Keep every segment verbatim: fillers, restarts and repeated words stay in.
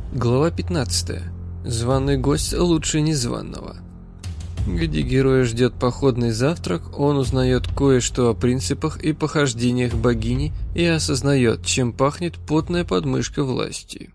Глава пятнадцатая. Званый гость лучше незваного. Где героя ждет походный завтрак, он узнает кое-что о принципах и похождениях богини и осознает, чем пахнет потная подмышка власти.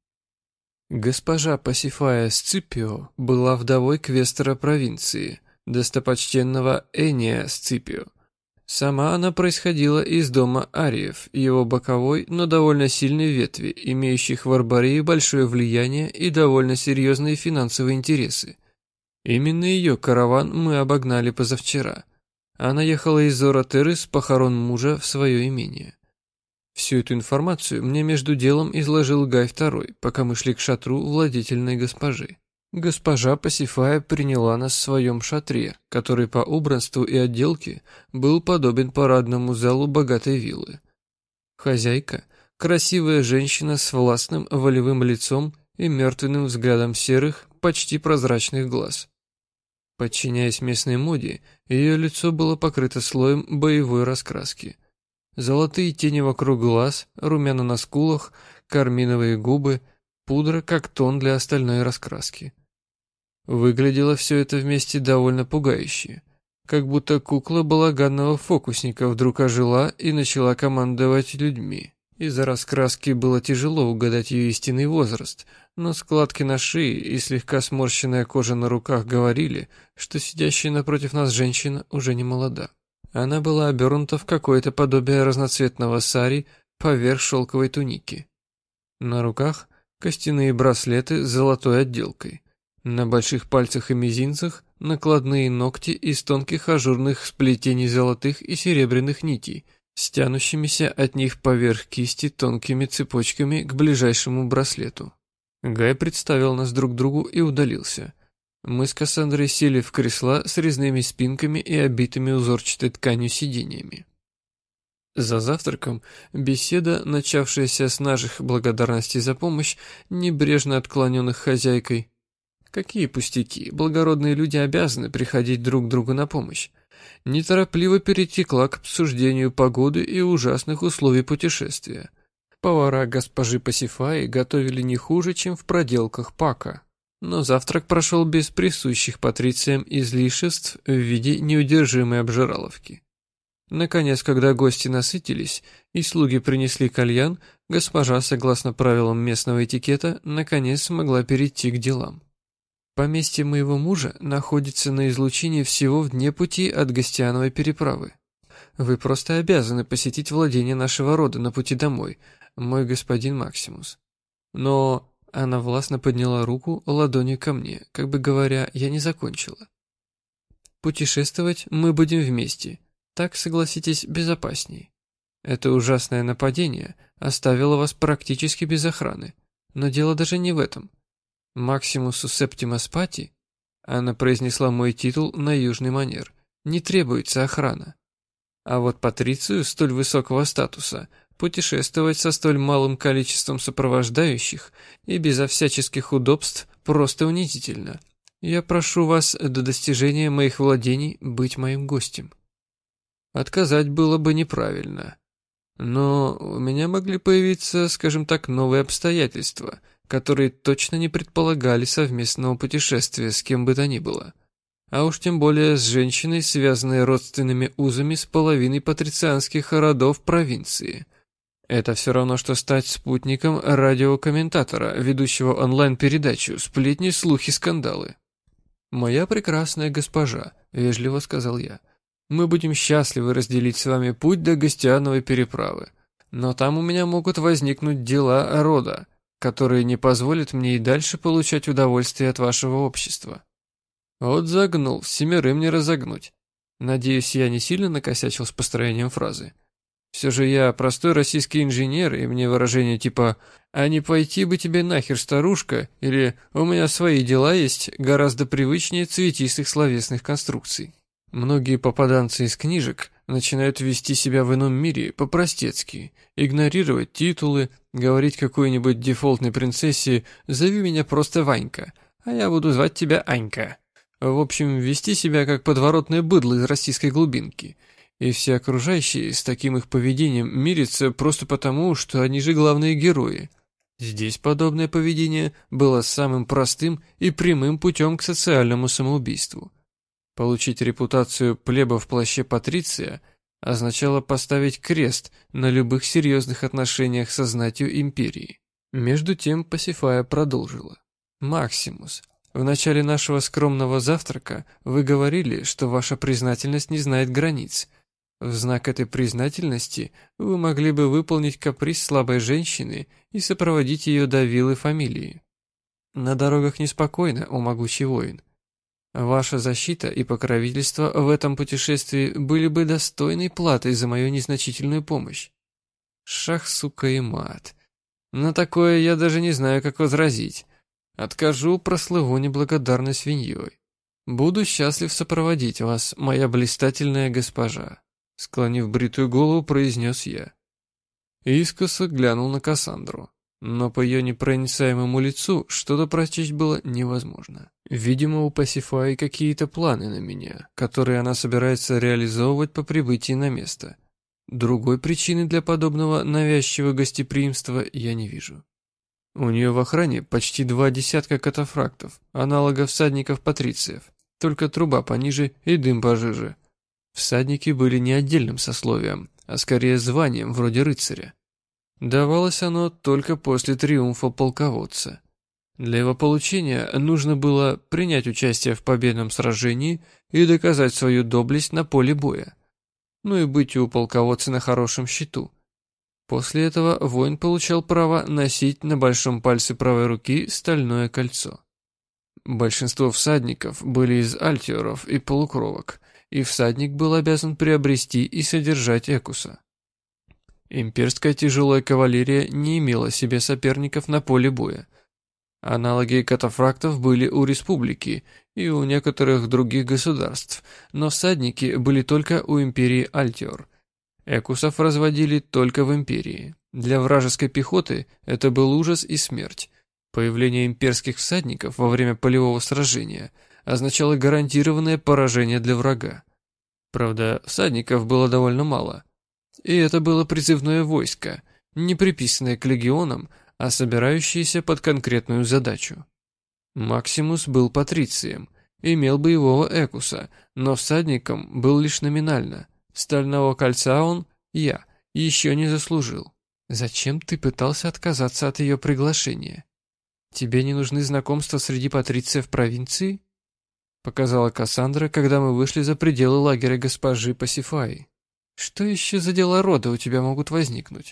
Госпожа Пасифая Сципио была вдовой квестора провинции, достопочтенного Эния Сципио. Сама она происходила из дома Ариев, его боковой, но довольно сильной ветви, имеющих в Арборее большое влияние и довольно серьезные финансовые интересы. Именно ее караван мы обогнали позавчера. Она ехала из Зоротеры с похорон мужа в свое имение. Всю эту информацию мне между делом изложил Гай второй, пока мы шли к шатру владетельной госпожи. Госпожа Пасифая приняла нас в своем шатре, который по убранству и отделке был подобен парадному залу богатой виллы. Хозяйка – красивая женщина с властным волевым лицом и мертвенным взглядом серых, почти прозрачных глаз. Подчиняясь местной моде, ее лицо было покрыто слоем боевой раскраски. Золотые тени вокруг глаз, румяна на скулах, карминовые губы, пудра как тон для остальной раскраски. Выглядело все это вместе довольно пугающе, как будто кукла балаганного фокусника вдруг ожила и начала командовать людьми. Из-за раскраски было тяжело угадать ее истинный возраст, но складки на шее и слегка сморщенная кожа на руках говорили, что сидящая напротив нас женщина уже не молода. Она была обернута в какое-то подобие разноцветного сари поверх шелковой туники. На руках костяные браслеты с золотой отделкой. На больших пальцах и мизинцах накладные ногти из тонких ажурных сплетений золотых и серебряных нитей, стянущимися от них поверх кисти тонкими цепочками к ближайшему браслету. Гай представил нас друг другу и удалился. Мы с Кассандрой сели в кресла с резными спинками и обитыми узорчатой тканью сиденьями. За завтраком беседа, начавшаяся с наших благодарностей за помощь, небрежно отклоненных хозяйкой. Какие пустяки, благородные люди обязаны приходить друг другу на помощь. Неторопливо перетекла к обсуждению погоды и ужасных условий путешествия. Повара госпожи Пасифаи готовили не хуже, чем в проделках Пака. Но завтрак прошел без присущих патрициям излишеств в виде неудержимой обжираловки. Наконец, когда гости насытились и слуги принесли кальян, госпожа, согласно правилам местного этикета, наконец смогла перейти к делам. Поместье моего мужа находится на излучине всего в дне пути от Гостиановой переправы. Вы просто обязаны посетить владение нашего рода на пути домой, мой господин Максимус. Но она властно подняла руку ладонью ко мне, как бы говоря, я не закончила. Путешествовать мы будем вместе, так, согласитесь, безопасней. Это ужасное нападение оставило вас практически без охраны, но дело даже не в этом. Максимусу Септимас Пати, она произнесла мой титул на южный манер, не требуется охрана. А вот Патрицию столь высокого статуса путешествовать со столь малым количеством сопровождающих и безо всяческих удобств просто унизительно. Я прошу вас до достижения моих владений быть моим гостем. Отказать было бы неправильно. Но у меня могли появиться, скажем так, новые обстоятельства, которые точно не предполагали совместного путешествия с кем бы то ни было. А уж тем более с женщиной, связанной родственными узами с половиной патрицианских родов провинции. Это все равно, что стать спутником радиокомментатора, ведущего онлайн-передачу «Сплетни, слухи, скандалы». «Моя прекрасная госпожа», — вежливо сказал я, — «мы будем счастливы разделить с вами путь до Гостиановой переправы, но там у меня могут возникнуть дела рода, которые не позволят мне и дальше получать удовольствие от вашего общества». Вот загнул, семерым не разогнуть. Надеюсь, я не сильно накосячил с построением фразы. Все же я простой российский инженер, и мне выражение типа «А не пойти бы тебе нахер, старушка» или «У меня свои дела есть» гораздо привычнее цветистых словесных конструкций. Многие попаданцы из книжек начинают вести себя в ином мире по-простецки, игнорировать титулы, говорить какой-нибудь дефолтной принцессе «Зови меня просто Ванька, а я буду звать тебя Анька». В общем, вести себя как подворотное быдло из российской глубинки. И все окружающие с таким их поведением мирятся просто потому, что они же главные герои. Здесь подобное поведение было самым простым и прямым путем к социальному самоубийству. Получить репутацию плеба в плаще патриция означало поставить крест на любых серьезных отношениях со знатью империи. Между тем Пасифая продолжила. «Максимус, в начале нашего скромного завтрака вы говорили, что ваша признательность не знает границ. В знак этой признательности вы могли бы выполнить каприз слабой женщины и сопроводить ее до виллы фамилии. На дорогах неспокойно, о могучий воин. Ваша защита и покровительство в этом путешествии были бы достойной платой за мою незначительную помощь. Шах, сука, и мат. На такое я даже не знаю, как возразить. Откажу, прослыву неблагодарной свиньей. Буду счастлив сопроводить вас, моя блистательная госпожа», склонив бритую голову, произнес я. Искоса глянул на Кассандру, но по ее непроницаемому лицу что-то прочесть было невозможно. Видимо, у Пасифаи какие-то планы на меня, которые она собирается реализовывать по прибытии на место. Другой причины для подобного навязчивого гостеприимства я не вижу. У нее в охране почти два десятка катафрактов, аналогов всадников-патрициев, только труба пониже и дым пожиже. Всадники были не отдельным сословием, а скорее званием вроде рыцаря. Давалось оно только после триумфа полководца. Для его получения нужно было принять участие в победном сражении и доказать свою доблесть на поле боя. Ну и быть у полководца на хорошем счету. После этого воин получал право носить на большом пальце правой руки стальное кольцо. Большинство всадников были из альтиоров и полукровок, и всадник был обязан приобрести и содержать экуса. Имперская тяжелая кавалерия не имела себе соперников на поле боя. Аналоги катафрактов были у республики и у некоторых других государств, но всадники были только у империи Альтиор. Экусов разводили только в империи. Для вражеской пехоты это был ужас и смерть. Появление имперских всадников во время полевого сражения означало гарантированное поражение для врага. Правда, всадников было довольно мало. И это было призывное войско, не приписанное к легионам, а собирающееся под конкретную задачу. Максимус был патрицием, имел боевого экуса, но всадником был лишь номинально. Стального кольца он, я, еще не заслужил. Зачем ты пытался отказаться от ее приглашения? Тебе не нужны знакомства среди патрициев провинции? Показала Кассандра, когда мы вышли за пределы лагеря госпожи Пасифаи. Что еще за дела рода у тебя могут возникнуть?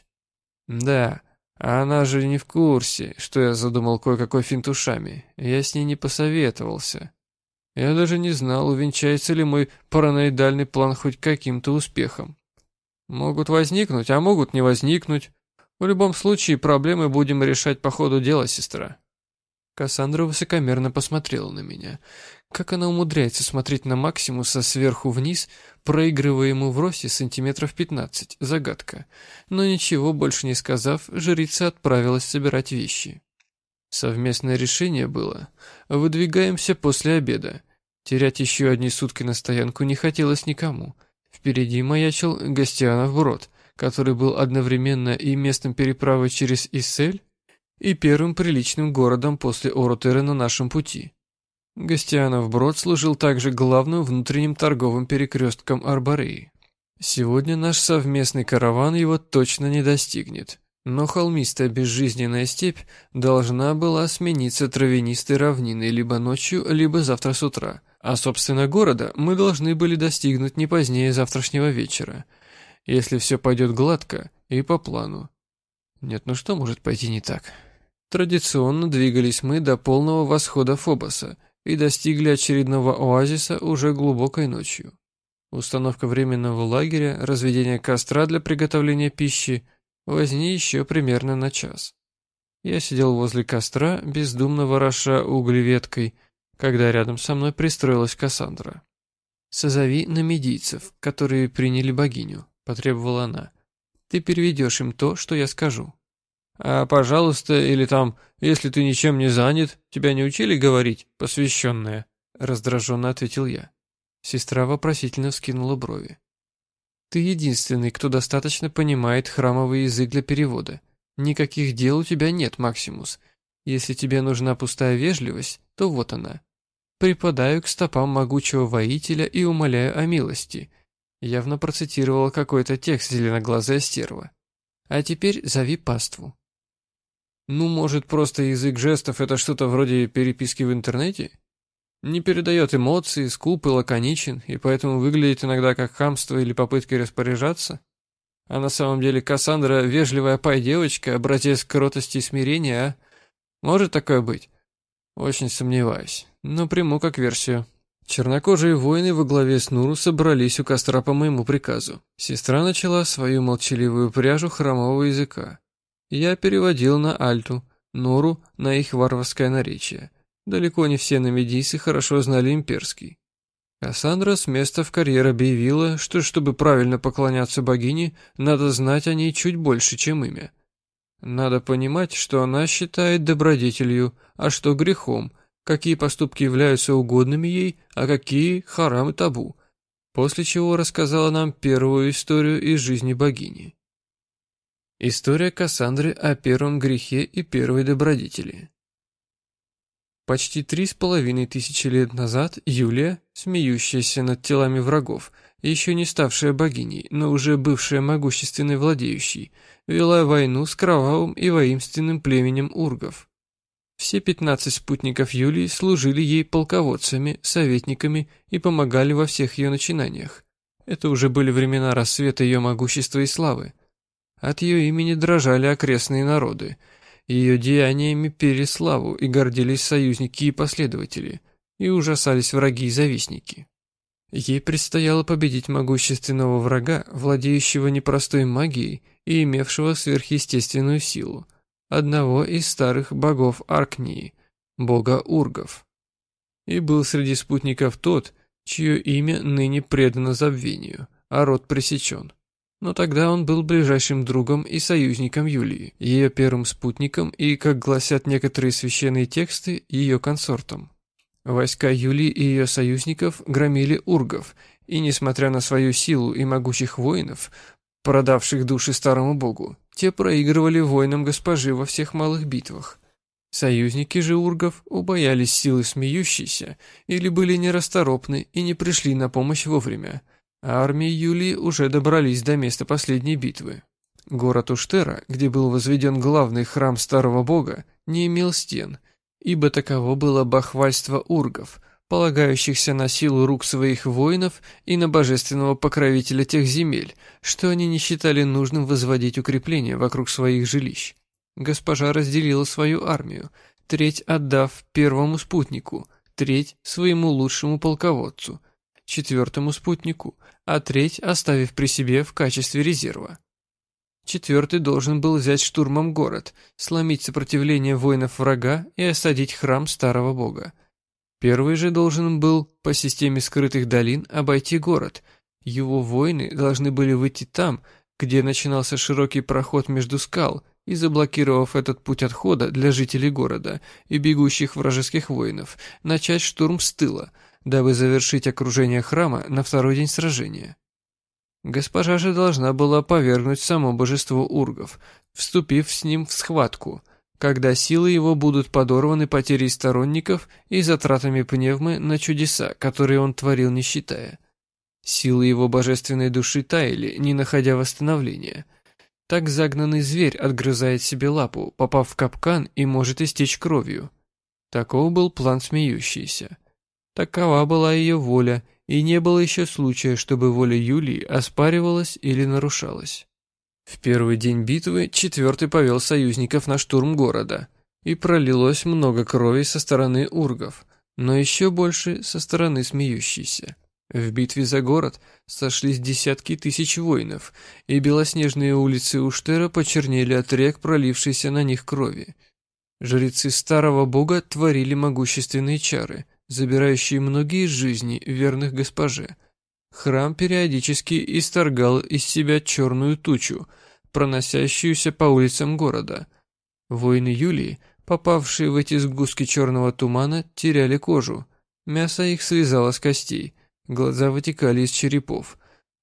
Да, а она же не в курсе, что я задумал кое-какой финт ушами. Я с ней не посоветовался. Я даже не знал, увенчается ли мой параноидальный план хоть каким-то успехом. Могут возникнуть, а могут не возникнуть. В любом случае, проблемы будем решать по ходу дела, сестра. Кассандра высокомерно посмотрела на меня. Как она умудряется смотреть на Максимуса сверху вниз, проигрывая ему в росте сантиметров пятнадцать, загадка. Но ничего больше не сказав, жрица отправилась собирать вещи. Совместное решение было: выдвигаемся после обеда. Терять еще одни сутки на стоянку не хотелось никому. Впереди маячил Гостианов Брод, который был одновременно и местом переправы через Иссель, и первым приличным городом после Оротеры на нашем пути. Гостианов Брод служил также главным внутренним торговым перекрестком Арбореи. Сегодня наш совместный караван его точно не достигнет, но холмистая безжизненная степь должна была смениться травянистой равниной либо ночью, либо завтра с утра, а собственно города мы должны были достигнуть не позднее завтрашнего вечера, если все пойдет гладко и по плану. Нет, ну что может пойти не так? Традиционно двигались мы до полного восхода Фобоса и достигли очередного оазиса уже глубокой ночью. Установка временного лагеря, разведение костра для приготовления пищи возни еще примерно на час. Я сидел возле костра, бездумно вороша угли веткой, когда рядом со мной пристроилась Кассандра. «Созови намедийцев, которые приняли богиню», — потребовала она. «Ты переведешь им то, что я скажу». «А, пожалуйста, или там, если ты ничем не занят, тебя не учили говорить, посвященная?» — раздраженно ответил я. Сестра вопросительно вскинула брови. «Ты единственный, кто достаточно понимает храмовый язык для перевода. Никаких дел у тебя нет, Максимус. Если тебе нужна пустая вежливость, то вот она. Припадаю к стопам могучего воителя и умоляю о милости. Явно процитировала какой-то текст зеленоглазая стерва. А теперь зови паству. Ну, может, просто язык жестов — это что-то вроде переписки в интернете? Не передает эмоции, скуп и лаконичен, и поэтому выглядит иногда как хамство или попытки распоряжаться? А на самом деле Кассандра — вежливая пай-девочка, образец кротости и смирения, а? Может такое быть? Очень сомневаюсь, но приму как версию. Чернокожие воины во главе с Нуру собрались у костра по моему приказу. Сестра начала свою молчаливую пряжу хромого языка. Я переводил на альту, Нуру на их варварское наречие. Далеко не все намедийцы хорошо знали имперский. Кассандра с места в карьер объявила, что чтобы правильно поклоняться богине, надо знать о ней чуть больше, чем имя. Надо понимать, что она считает добродетелью, а что грехом, какие поступки являются угодными ей, а какие харам и табу, после чего рассказала нам первую историю из жизни богини. История Кассандры о первом грехе и первой добродетели. Почти три с половиной тысячи лет назад Юлия, смеющаяся над телами врагов, еще не ставшая богиней, но уже бывшая могущественной владеющей, вела войну с кровавым и воинственным племенем ургов. Все пятнадцать спутников Юлии служили ей полководцами, советниками и помогали во всех ее начинаниях. Это уже были времена расцвета ее могущества и славы. От ее имени дрожали окрестные народы. Ее деяниями пели славу и гордились союзники и последователи, и ужасались враги и завистники. Ей предстояло победить могущественного врага, владеющего непростой магией и имевшего сверхъестественную силу, одного из старых богов Аркнии, бога ургов. И был среди спутников тот, чье имя ныне предано забвению, а род пресечен. Но тогда он был ближайшим другом и союзником Юлии, ее первым спутником и, как гласят некоторые священные тексты, ее консортом. Войска Юлии и ее союзников громили ургов, и, несмотря на свою силу и могучих воинов, продавших души старому богу, те проигрывали воинам госпожи во всех малых битвах. Союзники же ургов убоялись силы смеющейся или были нерасторопны и не пришли на помощь вовремя, а армии Юлии уже добрались до места последней битвы. Город Уштера, где был возведен главный храм старого бога, не имел стен, ибо таково было бахвальство ургов, полагающихся на силу рук своих воинов и на божественного покровителя тех земель, что они не считали нужным возводить укрепления вокруг своих жилищ. Госпожа разделила свою армию, треть отдав первому спутнику, треть своему лучшему полководцу, четвертому спутнику, а треть оставив при себе в качестве резерва. Четвертый должен был взять штурмом город, сломить сопротивление воинов врага и осадить храм старого бога. Первый же должен был по системе скрытых долин обойти город. Его воины должны были выйти там, где начинался широкий проход между скал, и, заблокировав этот путь отхода для жителей города и бегущих вражеских воинов, начать штурм с тыла, дабы завершить окружение храма на второй день сражения. Госпожа же должна была повергнуть само божество ургов, вступив с ним в схватку, когда силы его будут подорваны потерей сторонников и затратами пневмы на чудеса, которые он творил не считая. Силы его божественной души таяли, не находя восстановления. Так загнанный зверь отгрызает себе лапу, попав в капкан, и может истечь кровью. Таков был план смеющийся. Такова была ее воля, и не было еще случая, чтобы воля Юлии оспаривалась или нарушалась. В первый день битвы четвертый повел союзников на штурм города, и пролилось много крови со стороны ургов, но еще больше со стороны смеющейся. В битве за город сошлись десятки тысяч воинов, и белоснежные улицы Уштера почернели от рек, пролившейся на них крови. Жрецы старого бога творили могущественные чары, забирающие многие жизни верных госпоже. Храм периодически исторгал из себя черную тучу, проносящуюся по улицам города. Воины Юлии, попавшие в эти сгустки черного тумана, теряли кожу. Мясо их слезало с костей, глаза вытекали из черепов.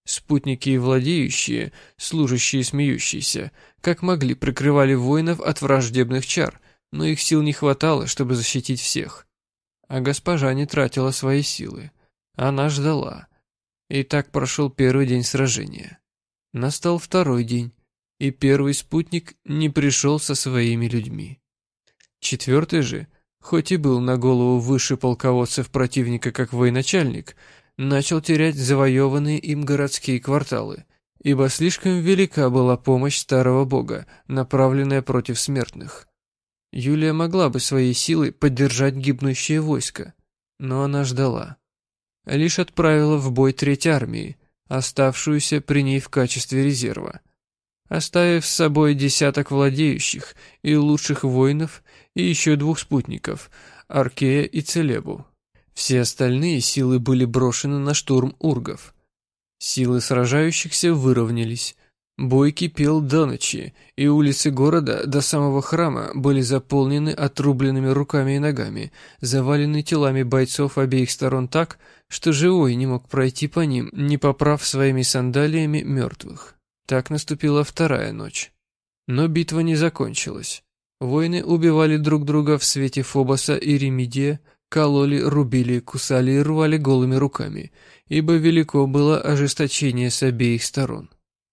Спутники и владеющие, служащие смеющиеся, как могли прикрывали воинов от враждебных чар, но их сил не хватало, чтобы защитить всех. А госпожа не тратила свои силы. Она ждала. И так прошел первый день сражения. Настал второй день, и первый спутник не пришел со своими людьми. Четвертый же, хоть и был на голову выше полководцев противника как военачальник, начал терять завоеванные им городские кварталы, ибо слишком велика была помощь старого бога, направленная против смертных. Юлия могла бы своей силой поддержать гибнущее войско, но она ждала. Лишь отправила в бой треть армии, оставшуюся при ней в качестве резерва, оставив с собой десяток владеющих и лучших воинов и еще двух спутников, Аркея и Целебу. Все остальные силы были брошены на штурм ургов. Силы сражающихся выровнялись. Бой кипел до ночи, и улицы города до самого храма были заполнены отрубленными руками и ногами, завалены телами бойцов обеих сторон так, что живой не мог пройти по ним, не поправ своими сандалиями мертвых. Так наступила вторая ночь. Но битва не закончилась. Воины убивали друг друга в свете Фобоса и Ремидия, кололи, рубили, кусали и рвали голыми руками, ибо велико было ожесточение с обеих сторон.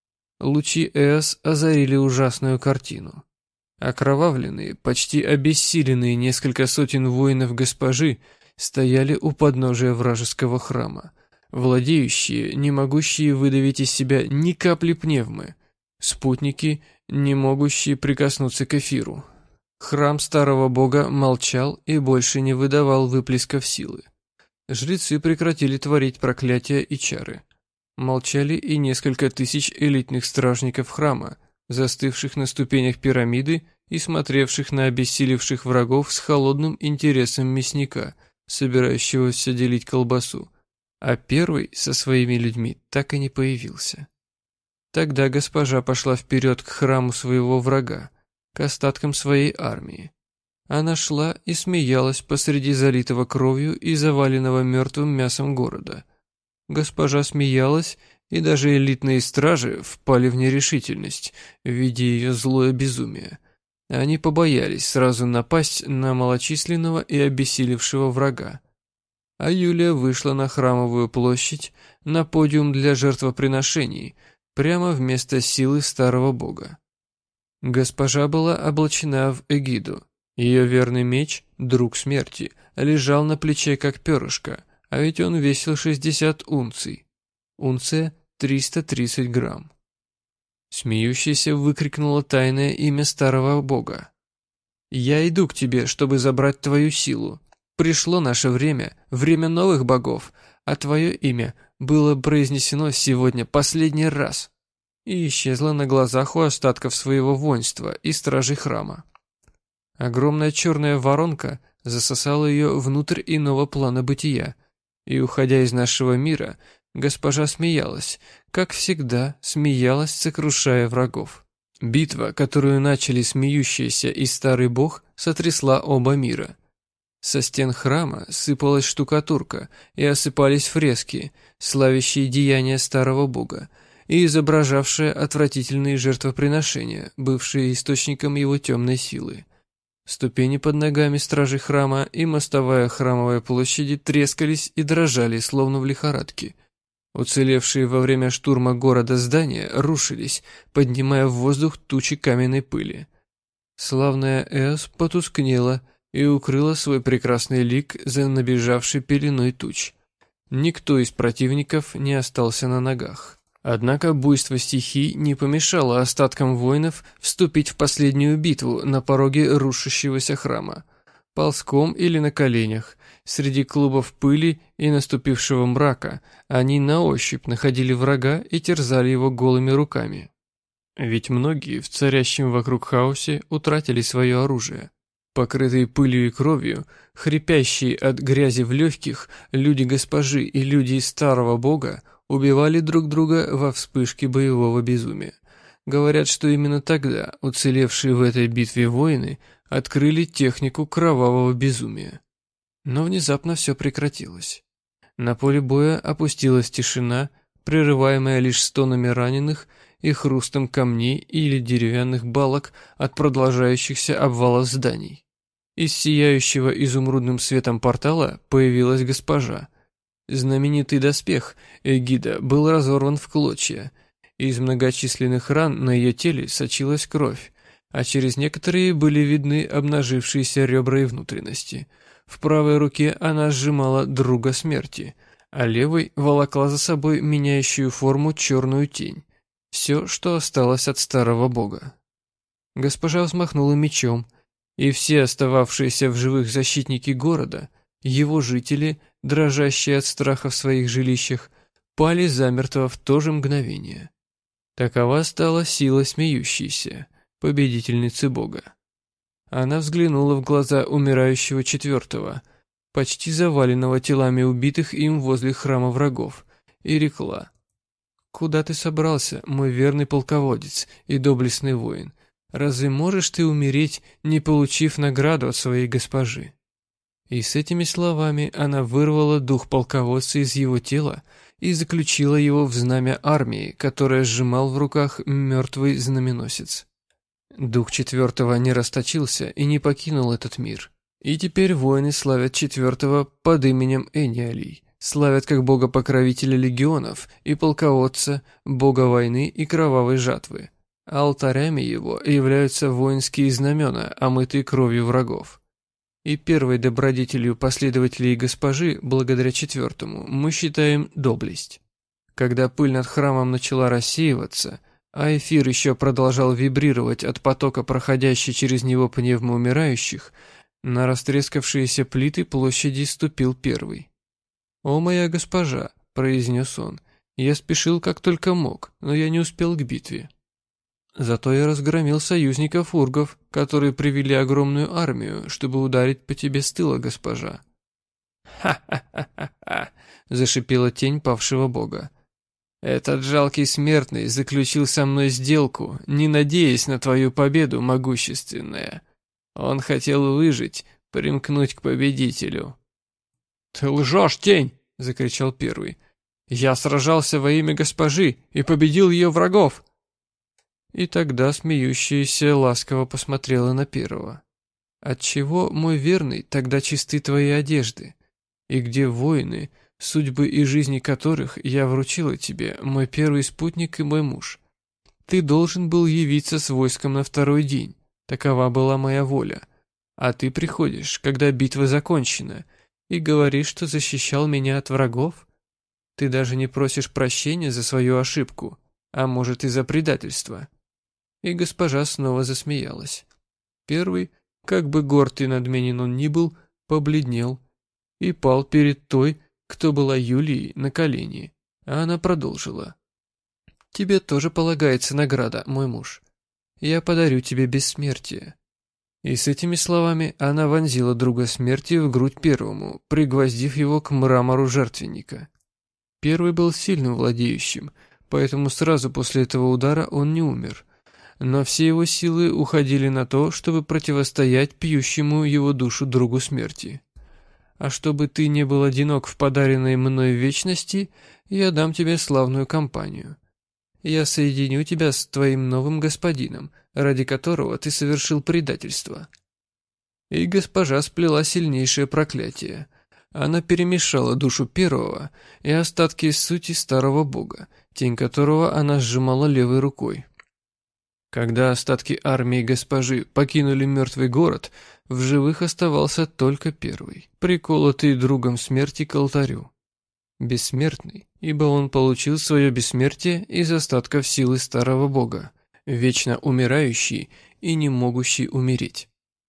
Лучи Эос озарили ужасную картину. Окровавленные, почти обессиленные несколько сотен воинов госпожи стояли у подножия вражеского храма, владеющие, не могущие выдавить из себя ни капли пневмы, спутники, не могущие прикоснуться к эфиру. Храм старого бога молчал и больше не выдавал выплесков силы. Жрецы прекратили творить проклятия и чары. Молчали и несколько тысяч элитных стражников храма, застывших на ступенях пирамиды и смотревших на обессилевших врагов с холодным интересом мясника, собирающегося делить колбасу. А первый со своими людьми так и не появился. Тогда госпожа пошла вперед к храму своего врага, к остаткам своей армии. Она шла и смеялась посреди залитого кровью и заваленного мертвым мясом города. Госпожа смеялась, и даже элитные стражи впали в нерешительность, видя ее злое безумие. Они побоялись сразу напасть на малочисленного и обессилевшего врага. А Юлия вышла на храмовую площадь, на подиум для жертвоприношений, прямо вместо силы старого бога. Госпожа была облачена в эгиду. Ее верный меч, друг смерти, лежал на плече как перышко, а ведь он весил шестьдесят унций. Унция — триста тридцать грамм. Смеющаяся выкрикнула тайное имя старого бога. «Я иду к тебе, чтобы забрать твою силу. Пришло наше время, время новых богов, а твое имя было произнесено сегодня последний раз». И исчезла на глазах у остатков своего воинства и стражей храма. Огромная черная воронка засосала ее внутрь иного плана бытия, и, уходя из нашего мира, госпожа смеялась, как всегда смеялась, сокрушая врагов. Битва, которую начали смеющиеся и старый бог, сотрясла оба мира. Со стен храма сыпалась штукатурка и осыпались фрески, славящие деяния старого бога, и изображавшие отвратительные жертвоприношения, бывшие источником его темной силы. Ступени под ногами стражей храма и мостовая храмовой площади трескались и дрожали, словно в лихорадке. Уцелевшие во время штурма города здания рушились, поднимая в воздух тучи каменной пыли. Славная Эос потускнела и укрыла свой прекрасный лик за набежавшей пеленой туч. Никто из противников не остался на ногах. Однако буйство стихий не помешало остаткам воинов вступить в последнюю битву на пороге рушащегося храма. Ползком или на коленях, среди клубов пыли и наступившего мрака, они на ощупь находили врага и терзали его голыми руками. Ведь многие в царящем вокруг хаосе утратили свое оружие. Покрытые пылью и кровью, хрипящие от грязи в легких, люди госпожи и люди из старого бога убивали друг друга во вспышке боевого безумия. Говорят, что именно тогда уцелевшие в этой битве воины открыли технику кровавого безумия. Но внезапно все прекратилось. На поле боя опустилась тишина, прерываемая лишь стонами раненых и хрустом камней или деревянных балок от продолжающихся обвалов зданий. Из сияющего изумрудным светом портала появилась госпожа. Знаменитый доспех эгида был разорван в клочья. Из многочисленных ран на ее теле сочилась кровь, а через некоторые были видны обнажившиеся ребра и внутренности. В правой руке она сжимала друга смерти, а левой волокла за собой меняющую форму черную тень. Все, что осталось от старого бога. Госпожа взмахнула мечом, и все остававшиеся в живых защитники города, его жители, дрожащие от страха в своих жилищах, пали замертво в то же мгновение. Такова стала сила смеющейся, победительницы бога. Она взглянула в глаза умирающего четвертого, почти заваленного телами убитых им возле храма врагов, и рекла: «Куда ты собрался, мой верный полководец и доблестный воин? Разве можешь ты умереть, не получив награду от своей госпожи?» И с этими словами она вырвала дух полководца из его тела и заключила его в знамя армии, которое сжимал в руках мертвый знаменосец. Дух четвертого не расточился и не покинул этот мир. И теперь воины славят четвертого под именем Эниалий, славят как бога-покровителя легионов и полководца, бога войны и кровавой жатвы. А алтарями его являются воинские знамена, омытые кровью врагов. И первой добродетелью последователей госпожи, благодаря четвертому, мы считаем доблесть. Когда пыль над храмом начала рассеиваться, а эфир еще продолжал вибрировать от потока проходящей через него пневмы умирающих, на растрескавшиеся плиты площади ступил первый. «О, моя госпожа», — произнес он, — «я спешил как только мог, но я не успел к битве. Зато я разгромил союзников ургов, которые привели огромную армию, чтобы ударить по тебе с тыла, госпожа». «Ха-ха-ха-ха-ха», — зашипела тень павшего бога. «Этот жалкий смертный заключил со мной сделку, не надеясь на твою победу, могущественная. Он хотел выжить, примкнуть к победителю». «Ты лжешь, тень!» — закричал первый. «Я сражался во имя госпожи и победил ее врагов!» И тогда смеющаяся ласково посмотрела на первого. «Отчего, мой верный, тогда чисты твои одежды? И где воины, судьбы и жизни которых я вручила тебе, мой первый спутник и мой муж? Ты должен был явиться с войском на второй день, такова была моя воля. А ты приходишь, когда битва закончена, и говоришь, что защищал меня от врагов? Ты даже не просишь прощения за свою ошибку, а может и за предательство». И госпожа снова засмеялась. Первый, как бы горд и надменен он ни был, побледнел и пал перед той, кто была Юлией, на колени, а она продолжила. «Тебе тоже полагается награда, мой муж. Я подарю тебе бессмертие». И с этими словами она вонзила друга смерти в грудь первому, пригвоздив его к мрамору жертвенника. Первый был сильным владеющим, поэтому сразу после этого удара он не умер. Но все его силы уходили на то, чтобы противостоять пьющему его душу другу смерти. А чтобы ты не был одинок в подаренной мной вечности, я дам тебе славную компанию. Я соединю тебя с твоим новым господином, ради которого ты совершил предательство». И госпожа сплела сильнейшее проклятие. Она перемешала душу первого и остатки сути старого бога, тень которого она сжимала левой рукой. Когда остатки армии госпожи покинули мертвый город, в живых оставался только первый, приколотый другом смерти к алтарю. Бессмертный, ибо он получил свое бессмертие из остатков силы старого бога, вечно умирающий и не могущий умереть.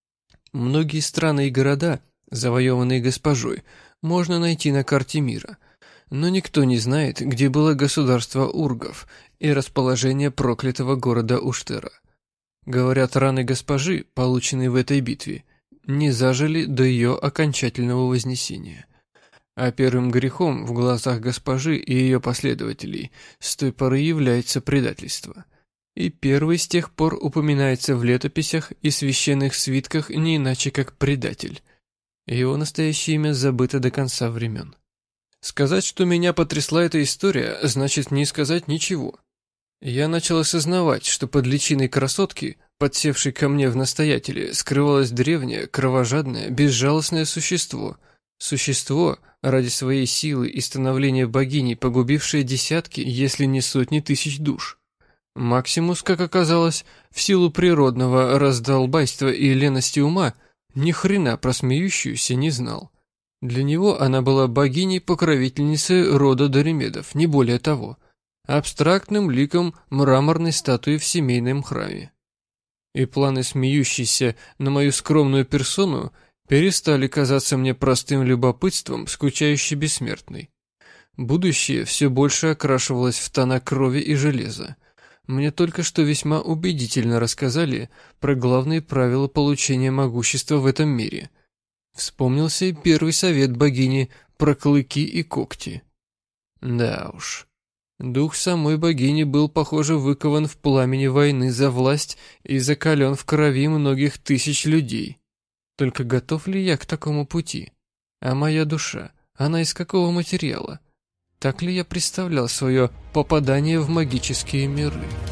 Многие страны и города, завоеванные госпожой, можно найти на карте мира, но никто не знает, где было государство ургов и расположение проклятого города Уштера. Говорят, раны госпожи, полученные в этой битве, не зажили до ее окончательного вознесения. А первым грехом в глазах госпожи и ее последователей с той поры является предательство. И первый с тех пор упоминается в летописях и священных свитках не иначе как предатель. Его настоящее имя забыто до конца времен. Сказать, что меня потрясла эта история, значит не сказать ничего. Я начал осознавать, что под личиной красотки, подсевшей ко мне в настоятеле, скрывалось древнее, кровожадное, безжалостное существо. Существо, ради своей силы и становления богиней, погубившее десятки, если не сотни тысяч душ. Максимус, как оказалось, в силу природного раздолбайства и лености ума, ни хрена про смеющуюся не знал. Для него она была богиней-покровительницей рода Доримедов, не более того, абстрактным ликом мраморной статуи в семейном храме. И планы смеющейся на мою скромную персону перестали казаться мне простым любопытством скучающей бессмертной. Будущее все больше окрашивалось в тона крови и железа. Мне только что весьма убедительно рассказали про главные правила получения могущества в этом мире. Вспомнился и первый совет богини про клыки и когти. Да уж. Дух самой богини был, похоже, выкован в пламени войны за власть и закален в крови многих тысяч людей. Только готов ли я к такому пути? А моя душа, она из какого материала? Так ли я представлял свое попадание в магические миры?